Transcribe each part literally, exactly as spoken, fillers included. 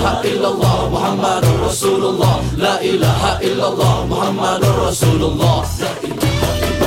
ilaha illallah Muhammadur Rasulullah. La ilaha illallah Muhammadur Rasulullah. La ilaha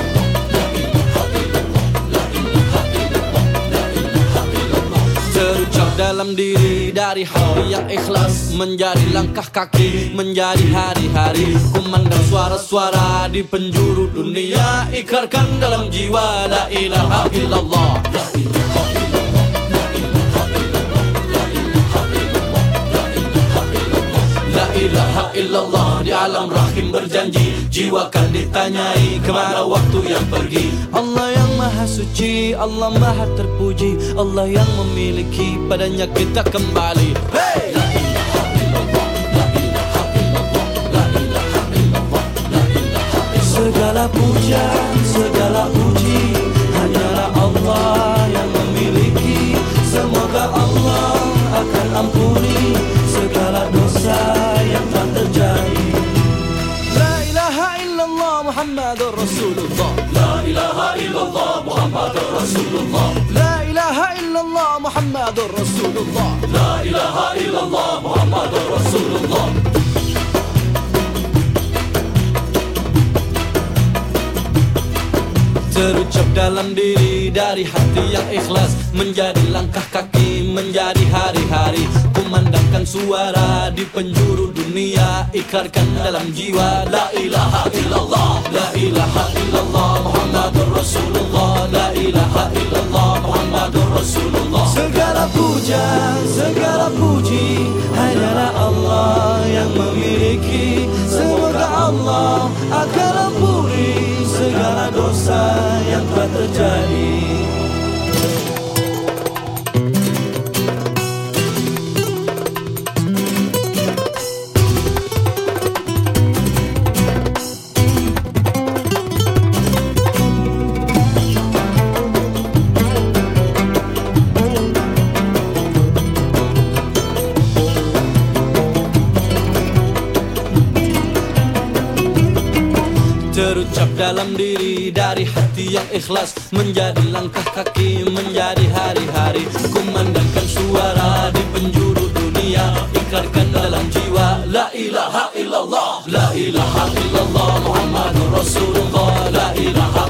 terucap dalam diri dari hati yang ikhlas, menjadi langkah kaki, menjadi hari-hari. Kumandang suara-suara di penjuru dunia, ikarkan dalam jiwa. La ilaha illallah. La ilaha illallah. La ilaha illallah. La ilaha illallah. La ilaha illallah. La ilaha illallah. Di alam rahim berjanji, jiwa kan ditanyai kemana waktu yang pergi. Allah yang maha suci, Allah maha terpuji, Allah yang memiliki, padanya kita kembali. Hey! La ilaha illallah, la ilaha illallah, la ilaha illallah, la ilaha illallah. Segala puja, segala puji, hanyalah Allah yang memiliki. Semoga Allah akan ampuni segala dosa yang telah terjadi. La ilaha illallah Muhammadur Rasulullah. La ilaha illallah Muhammadur Rasulullah. La ilaha illallah Muhammadur Rasulullah. La ilaha illallah Muhammadur Rasulullah. Terucap dalam diri dari hati yang ikhlas, menjadi langkah kaki, menjadi hari-hari. Kumandangkan suara di penjuru dunia, ikarkan dalam jiwa. La ilaha illallah, la ilaha illallah Muhammadur Rasulullah. La ilaha illallah Muhammadur Rasulullah. Segala puja, segala puji, hanyalah Allah yang memiliki. Semoga Allah akan ampuni segala dosa yang telah terjadi. Terucap dalam diri dari hati yang ikhlas, menjadi langkah kaki, menjadi hari-hari. Kumandangkan suara di penjuru dunia, ikarkan dalam jiwa. La ilaha illallah, la ilaha illallah Muhammadur Rasulullah. La ilaha